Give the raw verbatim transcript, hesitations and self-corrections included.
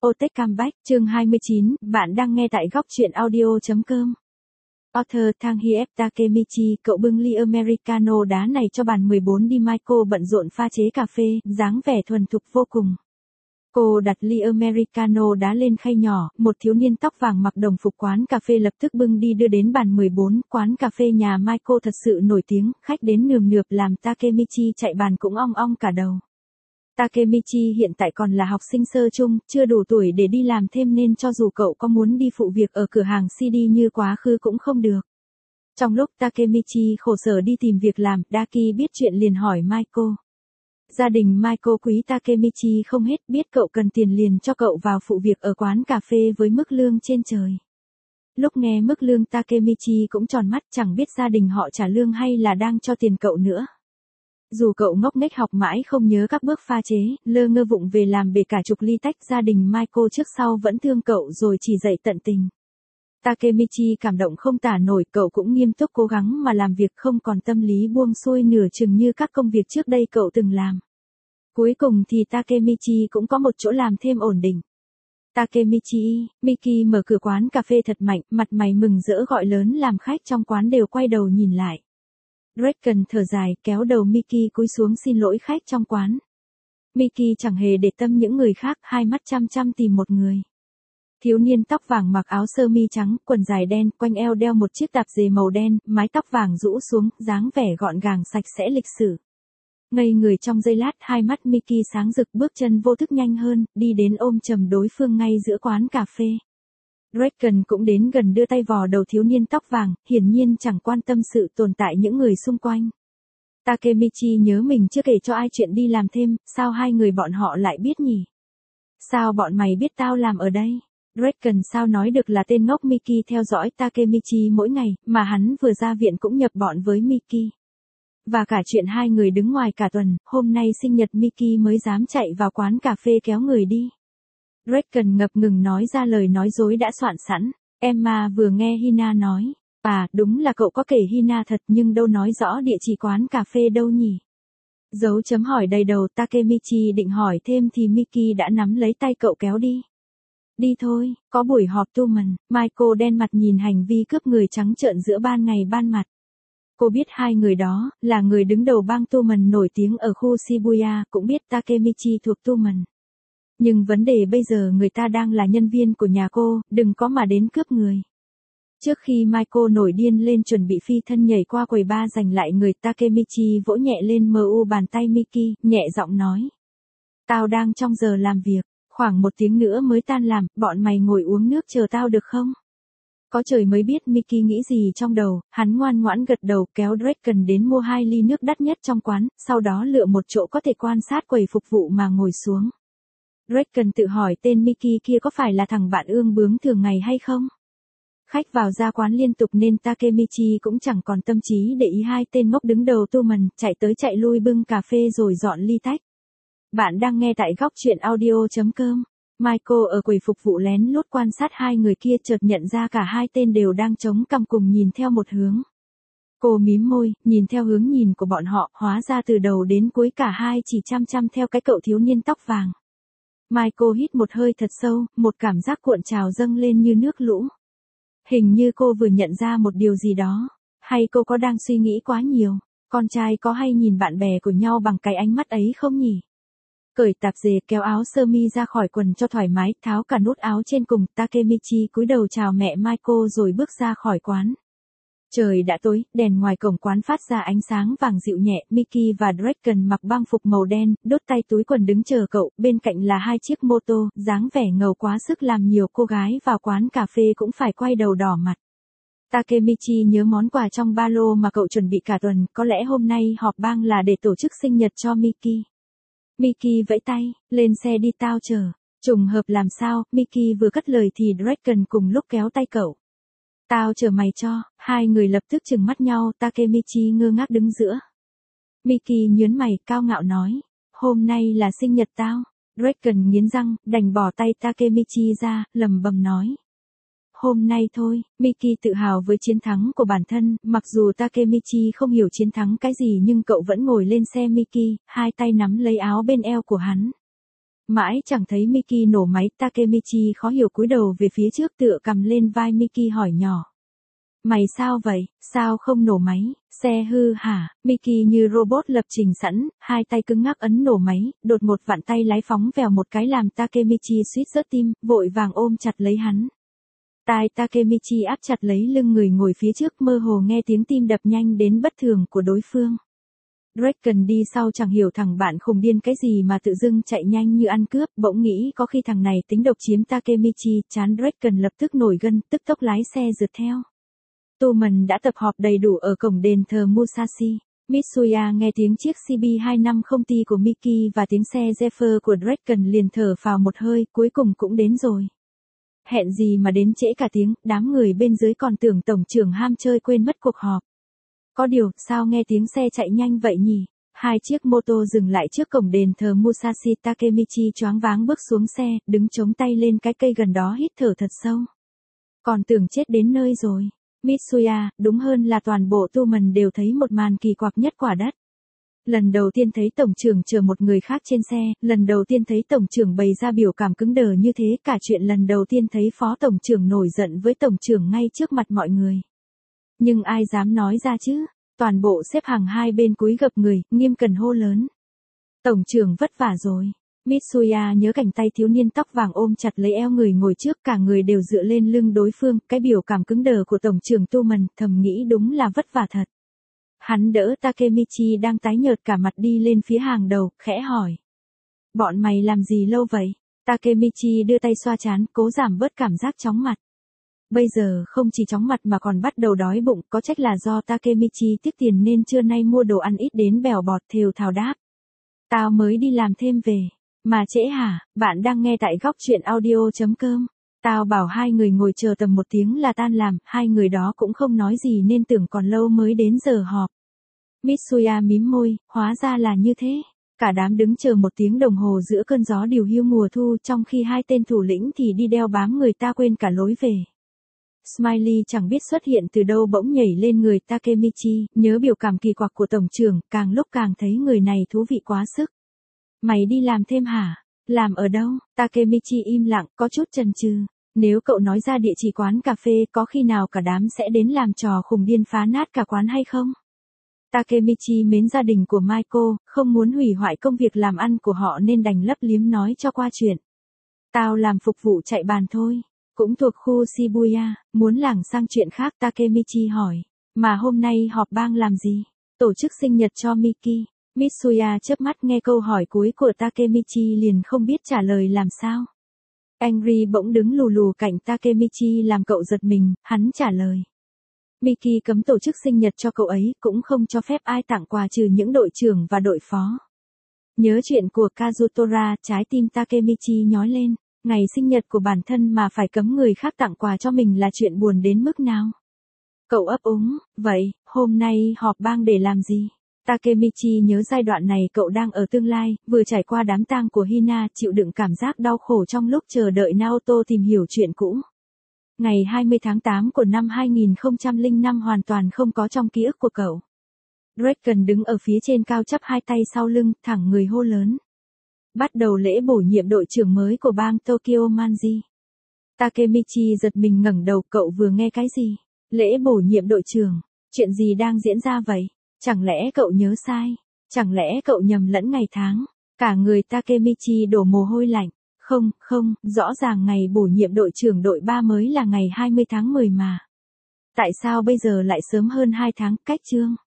Otech Comeback, chương hai mươi chín, bạn đang nghe tại góc truyện audio.com. Author Thanghiep Takemichi, cậu bưng ly Americano đá này cho bàn mười bốn đi. Michael bận rộn pha chế cà phê, dáng vẻ thuần thục vô cùng. Cô đặt ly Americano đá lên khay nhỏ, một thiếu niên tóc vàng mặc đồng phục quán cà phê lập tức bưng đi đưa đến bàn mười bốn. Quán cà phê nhà Michael thật sự nổi tiếng, khách đến nườm nượp làm Takemichi chạy bàn cũng ong ong cả đầu. Takemichi hiện tại còn là học sinh sơ chung, chưa đủ tuổi để đi làm thêm nên cho dù cậu có muốn đi phụ việc ở cửa hàng xê đê như quá khứ cũng không được. Trong lúc Takemichi khổ sở đi tìm việc làm, Daki biết chuyện liền hỏi Michael. Gia đình Michael quý Takemichi không hết, biết cậu cần tiền liền cho cậu vào phụ việc ở quán cà phê với mức lương trên trời. Lúc nghe mức lương Takemichi cũng tròn mắt, chẳng biết gia đình họ trả lương hay là đang cho tiền cậu nữa. Dù cậu ngốc nghếch học mãi không nhớ các bước pha chế, lơ ngơ vụng về làm bể cả chục ly tách, gia đình Michael trước sau vẫn thương cậu rồi chỉ dạy tận tình. Takemichi cảm động không tả nổi, cậu cũng nghiêm túc cố gắng mà làm việc, không còn tâm lý buông xuôi nửa chừng như các công việc trước đây cậu từng làm. Cuối cùng thì Takemichi cũng có một chỗ làm thêm ổn định. Takemichi, Miki mở cửa quán cà phê thật mạnh, mặt mày mừng rỡ gọi lớn làm khách trong quán đều quay đầu nhìn lại. Draken thở dài, kéo đầu Miki cúi xuống xin lỗi khách trong quán. Miki chẳng hề để tâm những người khác, hai mắt chăm chăm tìm một người. Thiếu niên tóc vàng mặc áo sơ mi trắng, quần dài đen, quanh eo đeo một chiếc tạp dề màu đen, mái tóc vàng rũ xuống, dáng vẻ gọn gàng sạch sẽ lịch sự. Ngây người trong giây lát, hai mắt Miki sáng rực, bước chân vô thức nhanh hơn, đi đến ôm chầm đối phương ngay giữa quán cà phê. Draken cũng đến gần đưa tay vò đầu thiếu niên tóc vàng, hiển nhiên chẳng quan tâm sự tồn tại những người xung quanh. Takemichi nhớ mình chưa kể cho ai chuyện đi làm thêm, sao hai người bọn họ lại biết nhỉ? Sao bọn mày biết tao làm ở đây? Draken sao nói được là tên ngốc Miki theo dõi Takemichi mỗi ngày, mà hắn vừa ra viện cũng nhập bọn với Miki. Và cả chuyện hai người đứng ngoài cả tuần, hôm nay sinh nhật Miki mới dám chạy vào quán cà phê kéo người đi. Draken ngập ngừng nói ra lời nói dối đã soạn sẵn. Emma vừa nghe Hina nói, à, đúng là cậu có kể Hina thật nhưng đâu nói rõ địa chỉ quán cà phê đâu nhỉ? Dấu chấm hỏi đầy đầu. Takemichi định hỏi thêm thì Miki đã nắm lấy tay cậu kéo đi. Đi thôi, có buổi họp tu mần. Michael đen mặt nhìn hành vi cướp người trắng trợn giữa ban ngày ban mặt. Cô biết hai người đó là người đứng đầu bang tu mần nổi tiếng ở khu Shibuya, cũng biết Takemichi thuộc tu mần. Nhưng vấn đề bây giờ người ta đang là nhân viên của nhà cô, đừng có mà đến cướp người. Trước khi Michael nổi điên lên chuẩn bị phi thân nhảy qua quầy bar giành lại người, Takemichi vỗ nhẹ lên mờ u bàn tay Miki, nhẹ giọng nói. Tao đang trong giờ làm việc, khoảng một tiếng nữa mới tan làm, bọn mày ngồi uống nước chờ tao được không? Có trời mới biết Miki nghĩ gì trong đầu, hắn ngoan ngoãn gật đầu kéo Draken đến mua hai ly nước đắt nhất trong quán, sau đó lựa một chỗ có thể quan sát quầy phục vụ mà ngồi xuống. Draken tự hỏi tên Miki kia có phải là thằng bạn ương bướng thường ngày hay không? Khách vào ra quán liên tục nên Takemichi cũng chẳng còn tâm trí để ý hai tên ngốc đứng đầu tu mần, chạy tới chạy lui bưng cà phê rồi dọn ly tách. Bạn đang nghe tại góc truyện audio.com. Michael ở quầy phục vụ lén lút quan sát hai người kia, chợt nhận ra cả hai tên đều đang chống cằm cùng nhìn theo một hướng. Cô mím môi, nhìn theo hướng nhìn của bọn họ, hóa ra từ đầu đến cuối cả hai chỉ chăm chăm theo cái cậu thiếu niên tóc vàng. Michael hít một hơi thật sâu, một cảm giác cuộn trào dâng lên như nước lũ. Hình như cô vừa nhận ra một điều gì đó. Hay cô có đang suy nghĩ quá nhiều? Con trai có hay nhìn bạn bè của nhau bằng cái ánh mắt ấy không nhỉ? Cởi tạp dề, kéo áo sơ mi ra khỏi quần cho thoải mái, tháo cả nút áo trên cùng, Takemichi cúi đầu chào mẹ Michael rồi bước ra khỏi quán. Trời đã tối, đèn ngoài cổng quán phát ra ánh sáng vàng dịu nhẹ, Miki và Draken mặc băng phục màu đen, đốt tay túi quần đứng chờ cậu, bên cạnh là hai chiếc mô tô, dáng vẻ ngầu quá sức làm nhiều cô gái vào quán cà phê cũng phải quay đầu đỏ mặt. Takemichi nhớ món quà trong ba lô mà cậu chuẩn bị cả tuần, có lẽ hôm nay họp bang là để tổ chức sinh nhật cho Miki. Miki vẫy tay, lên xe đi tao chờ. Trùng hợp làm sao, Miki vừa cất lời thì Draken cùng lúc kéo tay cậu. Tao chờ mày cho, hai người lập tức trừng mắt nhau, Takemichi ngơ ngác đứng giữa. Miki nhớn mày, cao ngạo nói, hôm nay là sinh nhật tao. Draken nghiến răng, đành bỏ tay Takemichi ra, lầm bầm nói. Hôm nay thôi, Miki tự hào với chiến thắng của bản thân, mặc dù Takemichi không hiểu chiến thắng cái gì nhưng cậu vẫn ngồi lên xe Miki, hai tay nắm lấy áo bên eo của hắn. Mãi chẳng thấy Miki nổ máy, Takemichi khó hiểu cúi đầu về phía trước tựa cầm lên vai Miki hỏi nhỏ. Mày sao vậy, sao không nổ máy, xe hư hả? Miki như robot lập trình sẵn, hai tay cứng ngắc ấn nổ máy, đột một vặn tay lái phóng vèo một cái làm Takemichi suýt rớt tim, vội vàng ôm chặt lấy hắn. Tai Takemichi áp chặt lấy lưng người ngồi phía trước, mơ hồ nghe tiếng tim đập nhanh đến bất thường của đối phương. Draken đi sau chẳng hiểu thằng bạn khùng điên cái gì mà tự dưng chạy nhanh như ăn cướp, bỗng nghĩ có khi thằng này tính độc chiếm Takemichi, chán Draken lập tức nổi gân, tức tốc lái xe rượt theo. Tuman đã tập họp đầy đủ ở cổng đền thờ Musashi. Mitsuya nghe tiếng chiếc C B hai năm không ti của Miki và tiếng xe Zephyr của Draken liền thở phào một hơi, cuối cùng cũng đến rồi. Hẹn gì mà đến trễ cả tiếng, đám người bên dưới còn tưởng tổng trưởng ham chơi quên mất cuộc họp. Có điều, sao nghe tiếng xe chạy nhanh vậy nhỉ? Hai chiếc mô tô dừng lại trước cổng đền thờ Musashi, Takemichi choáng váng bước xuống xe, đứng chống tay lên cái cây gần đó hít thở thật sâu. Còn tưởng chết đến nơi rồi. Mitsuya, đúng hơn là toàn bộ Tuman đều thấy một màn kỳ quặc nhất quả đất. Lần đầu tiên thấy tổng trưởng chở một người khác trên xe, lần đầu tiên thấy tổng trưởng bày ra biểu cảm cứng đờ như thế, cả chuyện lần đầu tiên thấy phó tổng trưởng nổi giận với tổng trưởng ngay trước mặt mọi người. Nhưng ai dám nói ra chứ? Toàn bộ xếp hàng hai bên cúi gập người, nghiêm cẩn hô lớn. Tổng trưởng vất vả rồi. Mitsuya nhớ cảnh tay thiếu niên tóc vàng ôm chặt lấy eo người ngồi trước, cả người đều dựa lên lưng đối phương, cái biểu cảm cứng đờ của tổng trưởng Tuman, thầm nghĩ đúng là vất vả thật. Hắn đỡ Takemichi đang tái nhợt cả mặt đi lên phía hàng đầu, khẽ hỏi. Bọn mày làm gì lâu vậy? Takemichi đưa tay xoa trán, cố giảm bớt cảm giác chóng mặt. Bây giờ không chỉ chóng mặt mà còn bắt đầu đói bụng, có trách là do Takemichi tiếc tiền nên trưa nay mua đồ ăn ít đến bèo bọt, thều thào đáp. Tao mới đi làm thêm về. Mà trễ hả? Bạn đang nghe tại góc truyện audio chấm com. Tao bảo hai người ngồi chờ tầm một tiếng là tan làm, hai người đó cũng không nói gì nên tưởng còn lâu mới đến giờ họp. Mitsuya mím môi, hóa ra là như thế. Cả đám đứng chờ một tiếng đồng hồ giữa cơn gió điều hiu mùa thu, trong khi hai tên thủ lĩnh thì đi đeo bám người ta quên cả lối về. Smiley chẳng biết xuất hiện từ đâu bỗng nhảy lên người Takemichi, nhớ biểu cảm kỳ quặc của tổng trưởng, càng lúc càng thấy người này thú vị quá sức. Mày đi làm thêm hả? Làm ở đâu? Takemichi im lặng, có chút chần chừ. Nếu cậu nói ra địa chỉ quán cà phê, có khi nào cả đám sẽ đến làm trò khùng điên phá nát cả quán hay không? Takemichi mến gia đình của Maiko, không muốn hủy hoại công việc làm ăn của họ nên đành lấp liếm nói cho qua chuyện. Tao làm phục vụ chạy bàn thôi. Cũng thuộc khu Shibuya, muốn lảng sang chuyện khác, Takemichi hỏi. Mà hôm nay họp bang làm gì? Tổ chức sinh nhật cho Miki. Mitsuya chớp mắt nghe câu hỏi cuối của Takemichi liền không biết trả lời làm sao. Angry bỗng đứng lù lù cạnh Takemichi làm cậu giật mình, hắn trả lời. Miki cấm tổ chức sinh nhật cho cậu ấy, cũng không cho phép ai tặng quà trừ những đội trưởng và đội phó. Nhớ chuyện của Kazutora, trái tim Takemichi nhói lên. Ngày sinh nhật của bản thân mà phải cấm người khác tặng quà cho mình là chuyện buồn đến mức nào? Cậu ấp úng, vậy, hôm nay họp bang để làm gì? Takemichi nhớ giai đoạn này cậu đang ở tương lai, vừa trải qua đám tang của Hina, chịu đựng cảm giác đau khổ trong lúc chờ đợi Naoto tìm hiểu chuyện cũ. Ngày hai mươi tháng tám của năm hai nghìn không trăm lẻ năm hoàn toàn không có trong ký ức của cậu. Draken đứng ở phía trên cao chắp hai tay sau lưng, thẳng người hô lớn. Bắt đầu lễ bổ nhiệm đội trưởng mới của bang Tokyo Manji. Takemichi giật mình ngẩng đầu, cậu vừa nghe cái gì? Lễ bổ nhiệm đội trưởng, chuyện gì đang diễn ra vậy? Chẳng lẽ cậu nhớ sai? Chẳng lẽ cậu nhầm lẫn ngày tháng? Cả người Takemichi đổ mồ hôi lạnh. Không, không, rõ ràng ngày bổ nhiệm đội trưởng đội ba mới là ngày hai mươi tháng mười mà. Tại sao bây giờ lại sớm hơn hai tháng, cách chương?